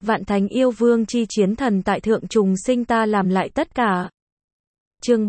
Vạn thánh yêu vương chi chiến thần tại thượng trùng sinh ta làm lại tất cả. Chương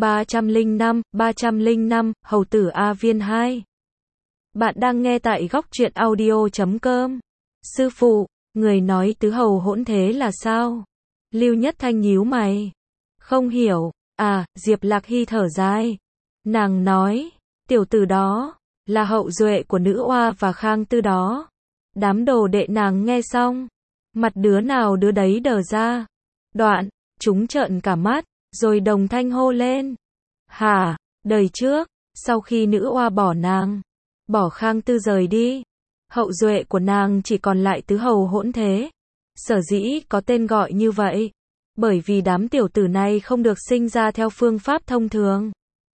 305, Hầu tử A Viên 2. Bạn đang nghe tại góc truyện audio.com. Sư phụ, người nói tứ hầu hỗn thế là sao? Lưu Nhất Thanh nhíu mày. Không hiểu, Diệp Lạc Hy thở dài. Nàng nói, tiểu tử đó, là hậu duệ của nữ oa và Khang Tư đó. Đám đồ đệ nàng nghe xong, mặt đứa nào đứa đấy đờ ra. Đoạn, chúng trợn cả mắt, rồi đồng thanh hô lên. Hả, đời trước, sau khi nữ oa bỏ nàng, bỏ Khang Tư rời đi, hậu duệ của nàng chỉ còn lại tứ hầu hỗn thế. Sở dĩ có tên gọi như vậy, bởi vì đám tiểu tử này không được sinh ra theo phương pháp thông thường.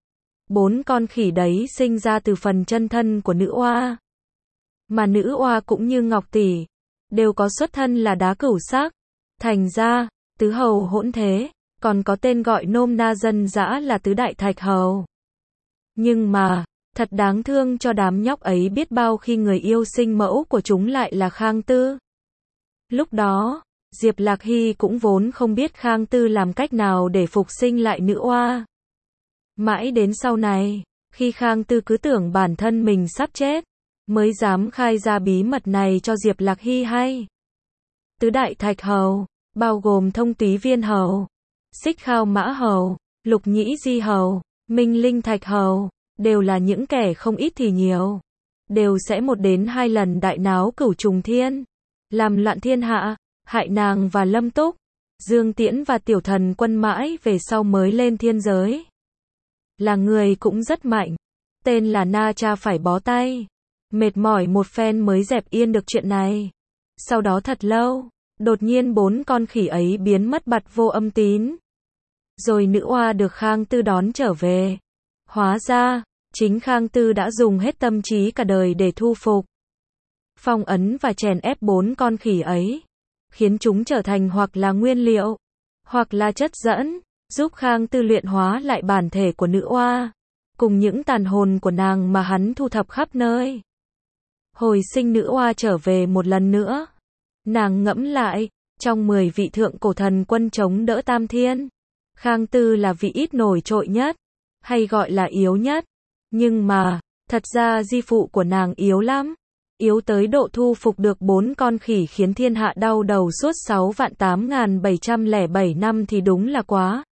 4 con khỉ đấy sinh ra từ phần chân thân của nữ oa. Mà nữ oa cũng như Ngọc Tỷ, đều có xuất thân là đá cửu sắc. Thành ra, tứ hầu hỗn thế, còn có tên gọi nôm na dân dã là tứ đại thạch hầu. Nhưng mà, thật đáng thương cho đám nhóc ấy biết bao khi người yêu sinh mẫu của chúng lại là Khang Tư. Lúc đó, Diệp Lạc Hy cũng vốn không biết Khang Tư làm cách nào để phục sinh lại nữ oa. Mãi đến sau này, khi Khang Tư cứ tưởng bản thân mình sắp chết, mới dám khai ra bí mật này cho Diệp Lạc Hy hay. Tứ đại thạch hầu, bao gồm Thông Túy Viên hầu, Xích Khao Mã hầu, Lục Nhĩ Di hầu, Minh Linh Thạch hầu, đều là những kẻ không ít thì nhiều. Đều sẽ 1 đến 2 lần đại náo Cửu Trùng Thiên, làm loạn thiên hạ, hại nàng và Lâm Túc, Dương Tiễn và Tiểu Thần Quân mãi về sau mới lên thiên giới. Là người cũng rất mạnh, tên là Na Cha phải bó tay, mệt mỏi một phen mới dẹp yên được chuyện này. Sau đó thật lâu, đột nhiên 4 con khỉ ấy biến mất bặt vô âm tín. Rồi nữ oa được Khang Tư đón trở về. Hóa ra, chính Khang Tư đã dùng hết tâm trí cả đời để thu phục, phong ấn và chèn ép 4 con khỉ ấy, khiến chúng trở thành hoặc là nguyên liệu, hoặc là chất dẫn, giúp Khang Tư luyện hóa lại bản thể của nữ oa, cùng những tàn hồn của nàng mà hắn thu thập khắp nơi. Hồi sinh nữ oa trở về một lần nữa, nàng ngẫm lại, trong 10 vị thượng cổ thần quân chống đỡ Tam Thiên, Khang Tư là vị ít nổi trội nhất, hay gọi là yếu nhất. Nhưng mà, thật ra di phụ của nàng yếu lắm, yếu tới độ thu phục được 4 con khỉ khiến thiên hạ đau đầu suốt 6.8707 năm thì đúng là quá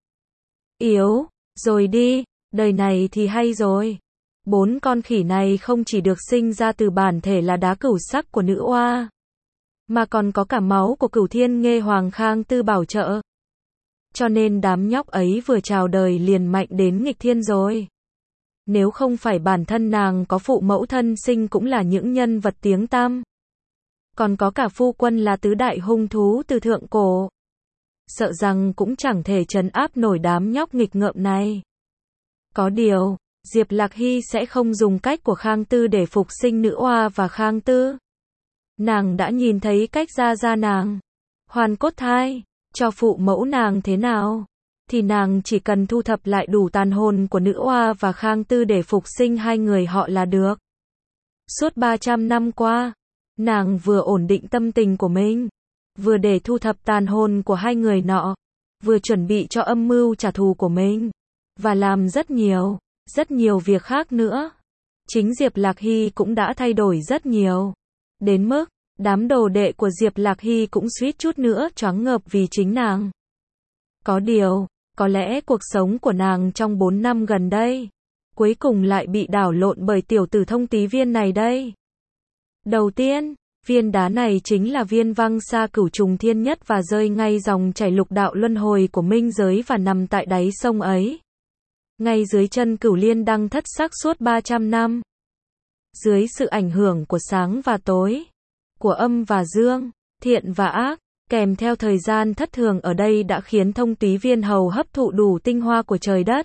yếu rồi đi. Đời này thì hay rồi. 4 con khỉ này không chỉ được sinh ra từ bản thể là đá cửu sắc của nữ oa, mà còn có cả máu của Cửu Thiên Nghê Hoàng Khang Tư bảo trợ. Cho nên đám nhóc ấy vừa chào đời liền mạnh đến nghịch thiên rồi. Nếu không phải bản thân nàng có phụ mẫu thân sinh cũng là những nhân vật tiếng tăm, còn có cả phu quân là tứ đại hung thú từ thượng cổ, sợ rằng cũng chẳng thể trấn áp nổi đám nhóc nghịch ngợm này. Có điều, Diệp Lạc Hy sẽ không dùng cách của Khang Tư để phục sinh nữ oa và Khang Tư. Nàng đã nhìn thấy cách ra nàng hoàn cốt thai cho phụ mẫu nàng thế nào, thì nàng chỉ cần thu thập lại đủ tàn hồn của nữ oa và Khang Tư để phục sinh hai người họ là được. Suốt 300 năm qua, nàng vừa ổn định tâm tình của mình, vừa để thu thập tàn hồn của hai người nọ, vừa chuẩn bị cho âm mưu trả thù của mình, và làm rất nhiều việc khác nữa. Chính Diệp Lạc Hy cũng đã thay đổi rất nhiều, đến mức đám đồ đệ của Diệp Lạc Hy cũng suýt chút nữa choáng ngợp vì chính nàng. Có điều, có lẽ cuộc sống của nàng trong 4 năm gần đây, cuối cùng lại bị đảo lộn bởi tiểu tử Thông Tí Viên này đây. Đầu tiên, viên đá này chính là viên văng xa Cửu Trùng Thiên nhất và rơi ngay dòng chảy lục đạo luân hồi của minh giới và nằm tại đáy sông ấy, ngay dưới chân Cửu Liên Đăng thất sắc suốt 300 năm. Dưới sự ảnh hưởng của sáng và tối, của âm và dương, thiện và ác, kèm theo thời gian thất thường ở đây đã khiến Thông Túy Viên hầu hấp thụ đủ tinh hoa của trời đất.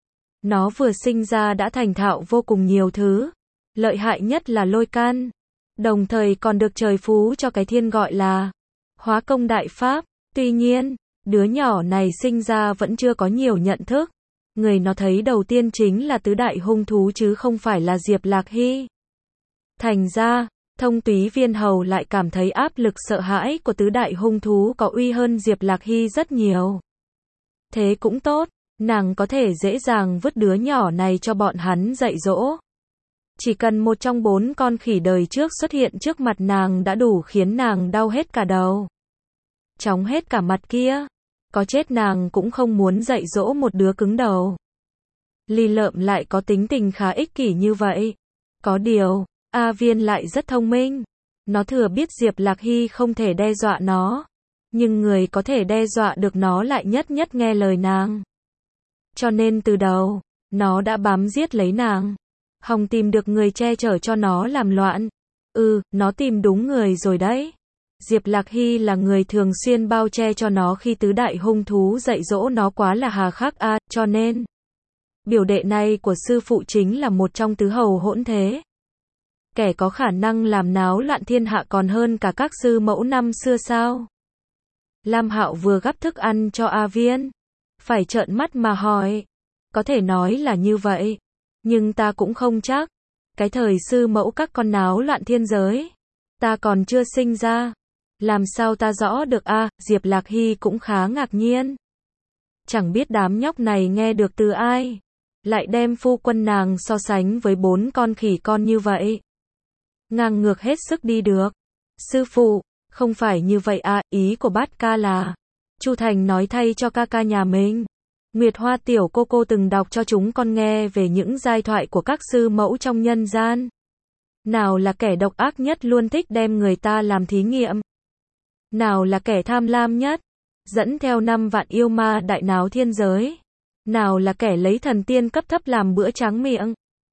Nó vừa sinh ra đã thành thạo vô cùng nhiều thứ, lợi hại nhất là lôi can, đồng thời còn được trời phú cho cái thiên gọi là hóa công đại pháp. Tuy nhiên, đứa nhỏ này sinh ra vẫn chưa có nhiều nhận thức. Người nó thấy đầu tiên chính là tứ đại hung thú chứ không phải là Diệp Lạc Hy. Thành ra, Thông Túy Viên Hầu lại cảm thấy áp lực sợ hãi của tứ đại hung thú có uy hơn Diệp Lạc Hy rất nhiều. Thế cũng tốt, nàng có thể dễ dàng vứt đứa nhỏ này cho bọn hắn dạy dỗ. Chỉ cần một trong 4 con khỉ đời trước xuất hiện trước mặt nàng đã đủ khiến nàng đau hết cả đầu. Chóng hết cả mặt kia. Có chết nàng cũng không muốn dạy dỗ một đứa cứng đầu. Ly Lợm lại có tính tình khá ích kỷ như vậy. Có điều, A Viên lại rất thông minh. Nó thừa biết Diệp Lạc Hy không thể đe dọa nó. Nhưng người có thể đe dọa được nó lại nhất nhất nghe lời nàng. Cho nên từ đầu, nó đã bám giết lấy nàng. Hòng tìm được người che chở cho nó làm loạn. Nó tìm đúng người rồi đấy. Diệp Lạc Hy là người thường xuyên bao che cho nó khi tứ đại hung thú dạy dỗ nó quá là hà khắc cho nên biểu đệ này của sư phụ chính là một trong tứ hầu hỗn thế. Kẻ có khả năng làm náo loạn thiên hạ còn hơn cả các sư mẫu năm xưa sao? Lam Hạo vừa gắp thức ăn cho A Viên, phải trợn mắt mà hỏi. Có thể nói là như vậy, nhưng ta cũng không chắc. Cái thời sư mẫu các con náo loạn thiên giới, ta còn chưa sinh ra. Làm sao ta rõ được Diệp Lạc Hy cũng khá ngạc nhiên. Chẳng biết đám nhóc này nghe được từ ai, lại đem phu quân nàng so sánh với 4 con khỉ con như vậy. Ngang ngược hết sức đi được. Sư phụ, không phải như vậy ý của bát ca là. Chu Thành nói thay cho ca ca nhà mình. Nguyệt Hoa tiểu cô từng đọc cho chúng con nghe về những giai thoại của các sư mẫu trong nhân gian. Nào là kẻ độc ác nhất luôn thích đem người ta làm thí nghiệm. Nào là kẻ tham lam nhất, dẫn theo 5 vạn yêu ma đại náo thiên giới. Nào là kẻ lấy thần tiên cấp thấp làm bữa tráng miệng.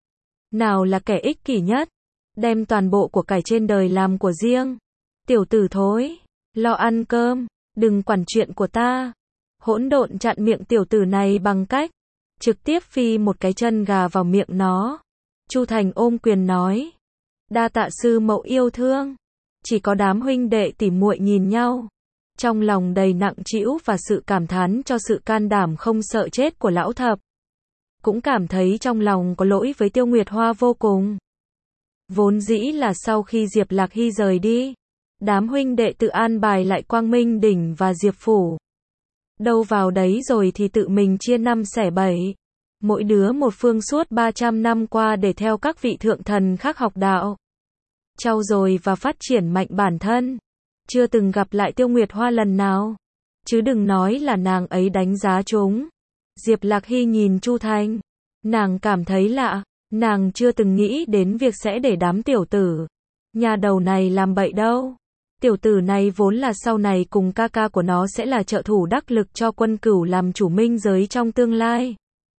Nào là kẻ ích kỷ nhất, đem toàn bộ của cải trên đời làm của riêng. Tiểu tử thối, lo ăn cơm, đừng quản chuyện của ta. Hỗn độn chặn miệng tiểu tử này bằng cách trực tiếp phi một cái chân gà vào miệng nó. Chu Thành ôm quyền nói, đa tạ sư mẫu yêu thương. Chỉ có đám huynh đệ tỉ muội nhìn nhau, trong lòng đầy nặng trĩu và sự cảm thán cho sự can đảm không sợ chết của lão thập. Cũng cảm thấy trong lòng có lỗi với Tiêu Nguyệt Hoa vô cùng. Vốn dĩ là sau khi Diệp Lạc Hy rời đi, đám huynh đệ tự an bài lại Quang Minh Đỉnh và Diệp Phủ. Đâu vào đấy rồi thì tự mình chia 5 xẻ 7. Mỗi đứa một phương suốt 300 năm qua để theo các vị thượng thần khác học đạo, trau dồi và phát triển mạnh bản thân. Chưa từng gặp lại Tiêu Nguyệt Hoa lần nào. Chứ đừng nói là nàng ấy đánh giá chúng. Diệp Lạc Hy nhìn Chu Thành. Nàng cảm thấy lạ. Nàng chưa từng nghĩ đến việc sẽ để đám tiểu tử nhà đầu này làm bậy đâu. Tiểu tử này vốn là sau này cùng ca ca của nó sẽ là trợ thủ đắc lực cho Quân Cửu làm chủ minh giới trong tương lai.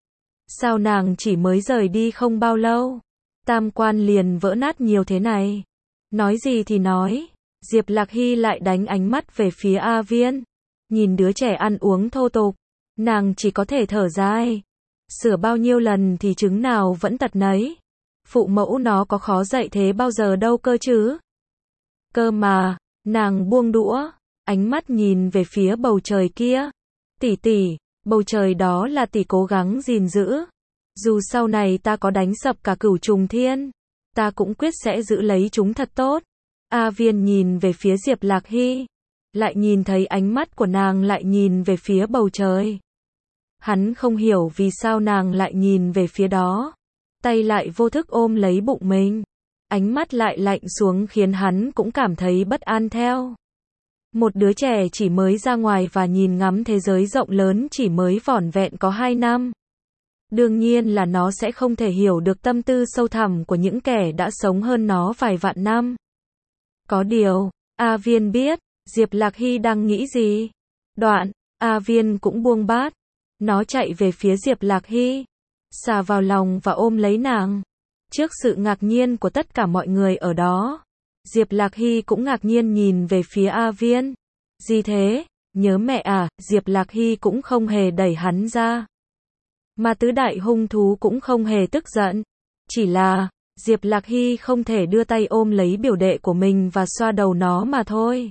Sao nàng chỉ mới rời đi không bao lâu, tam quan liền vỡ nát nhiều thế này? Nói gì thì nói, Diệp Lạc Hy lại đánh ánh mắt về phía A Viên. Nhìn đứa trẻ ăn uống thô tục, nàng chỉ có thể thở dài. Sửa bao nhiêu lần thì trứng nào vẫn tật nấy. Phụ mẫu nó có khó dạy thế bao giờ đâu cơ chứ. Cơ mà, nàng buông đũa, ánh mắt nhìn về phía bầu trời kia. Tỷ tỷ, bầu trời đó là tỷ cố gắng gìn giữ. Dù sau này ta có đánh sập cả Cửu Trùng Thiên, ta cũng quyết sẽ giữ lấy chúng thật tốt. A Viên nhìn về phía Diệp Lạc Hy, lại nhìn thấy ánh mắt của nàng lại nhìn về phía bầu trời. Hắn không hiểu vì sao nàng lại nhìn về phía đó. Tay lại vô thức ôm lấy bụng mình. Ánh mắt lại lạnh xuống khiến hắn cũng cảm thấy bất an theo. Một đứa trẻ chỉ mới ra ngoài và nhìn ngắm thế giới rộng lớn chỉ mới vỏn vẹn có 2 năm. Đương nhiên là nó sẽ không thể hiểu được tâm tư sâu thẳm của những kẻ đã sống hơn nó vài vạn năm. Có điều, A Viên biết, Diệp Lạc Hy đang nghĩ gì. Đoạn, A Viên cũng buông bát. Nó chạy về phía Diệp Lạc Hy, xà vào lòng và ôm lấy nàng. Trước sự ngạc nhiên của tất cả mọi người ở đó, Diệp Lạc Hy cũng ngạc nhiên nhìn về phía A Viên. Gì thế? Nhớ mẹ à? Diệp Lạc Hy cũng không hề đẩy hắn ra. Mà tứ đại hung thú cũng không hề tức giận. Chỉ là, Diệp Lạc Hy không thể đưa tay ôm lấy biểu đệ của mình và xoa đầu nó mà thôi.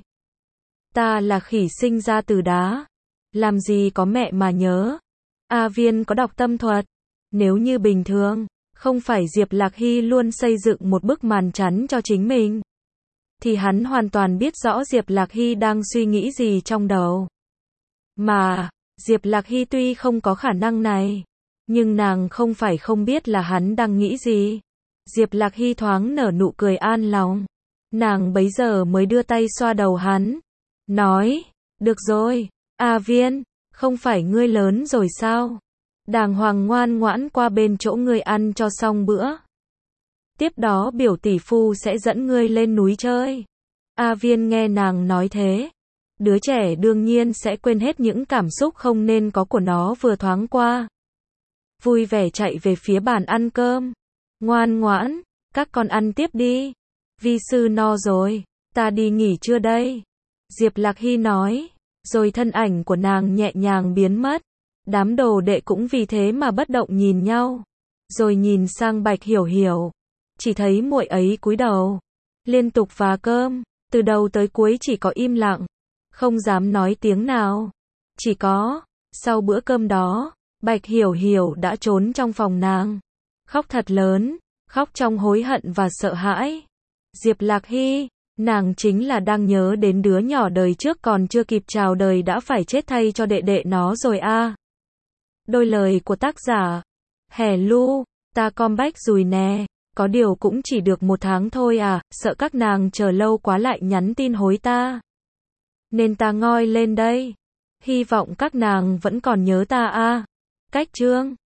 Ta là khỉ sinh ra từ đá. Làm gì có mẹ mà nhớ. A Viên có đọc tâm thuật. Nếu như bình thường, không phải Diệp Lạc Hy luôn xây dựng một bức màn chắn cho chính mình. thì hắn hoàn toàn biết rõ Diệp Lạc Hy đang suy nghĩ gì trong đầu. Mà, Diệp Lạc Hy tuy không có khả năng này, nhưng nàng không phải không biết là hắn đang nghĩ gì. Diệp Lạc Hy thoáng nở nụ cười an lòng. Nàng bấy giờ mới đưa tay xoa đầu hắn. Nói, được rồi, A Viên, không phải ngươi lớn rồi sao? Đàng hoàng ngoan ngoãn qua bên chỗ ngươi ăn cho xong bữa. Tiếp đó biểu tỷ phu sẽ dẫn ngươi lên núi chơi. A Viên nghe nàng nói thế. Đứa trẻ đương nhiên sẽ quên hết những cảm xúc không nên có của nó vừa thoáng qua. Vui vẻ chạy về phía bàn ăn cơm. Ngoan ngoãn, các con ăn tiếp đi. Vi sư no rồi, ta đi nghỉ trưa đây. Diệp Lạc Hy nói, rồi thân ảnh của nàng nhẹ nhàng biến mất. Đám đồ đệ cũng vì thế mà bất động nhìn nhau. Rồi nhìn sang Bạch Hiểu Hiểu. Chỉ thấy muội ấy cúi đầu, liên tục vá cơm, từ đầu tới cuối chỉ có im lặng, không dám nói tiếng nào. Chỉ có, sau bữa cơm đó, Bạch Hiểu Hiểu đã trốn trong phòng nàng. Khóc thật lớn, khóc trong hối hận và sợ hãi. Diệp Lạc Hy, nàng chính là đang nhớ đến đứa nhỏ đời trước còn chưa kịp chào đời đã phải chết thay cho đệ đệ nó rồi a. Đôi lời của tác giả. Hè Lu, ta comeback rồi nè. Có điều cũng chỉ được 1 tháng thôi à, sợ các nàng chờ lâu quá lại nhắn tin hối ta. Nên ta ngoi lên đây. Hy vọng các nàng vẫn còn nhớ ta a. Cách chương